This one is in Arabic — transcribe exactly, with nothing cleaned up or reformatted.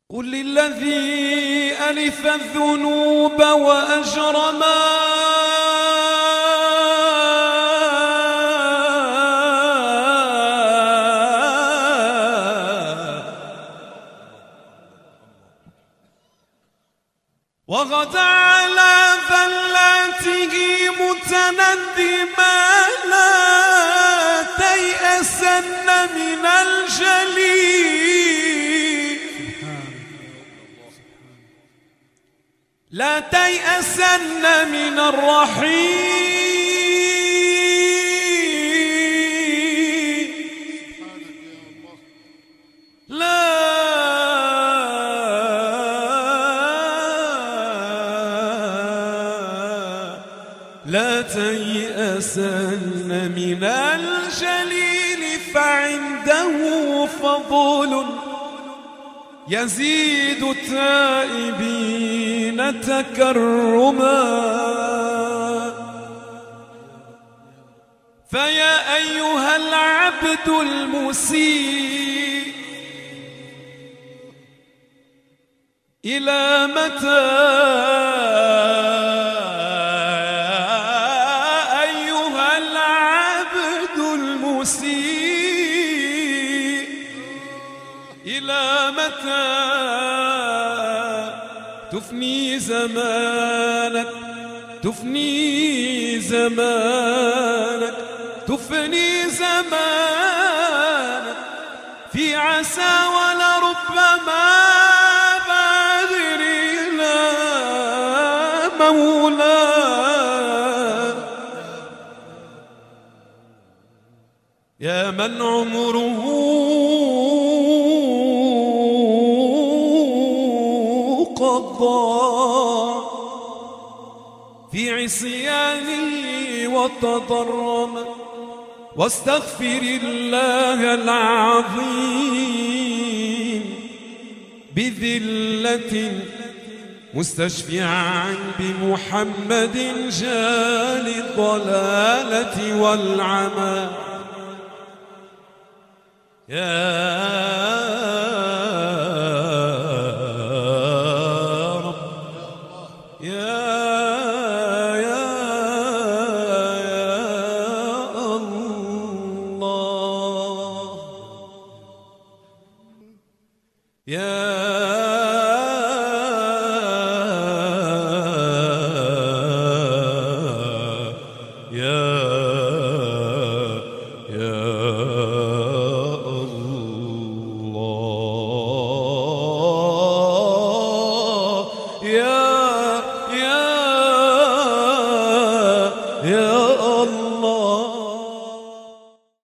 قل للذي ألف الذنوب وأجرما وغدا على ذلاته متندما لا تيأسن من الجليل لا تيأسن من الرحيم لا لا تيأسن من الجليل فعنده فضول يزيد التائبين تكرما فيا أيها العبد المسيء إلى متى أيها العبد المسيء إلى متى تفني زمانك تفني زمانك تفني زمانك في عسى ولربما بادر إلى مولاه يا من عمره قضى في عصيانه وتضرم واستغفر الله العظيم بذلة مستشفعا بمحمد جال الضلالة والعمى يا Yeah.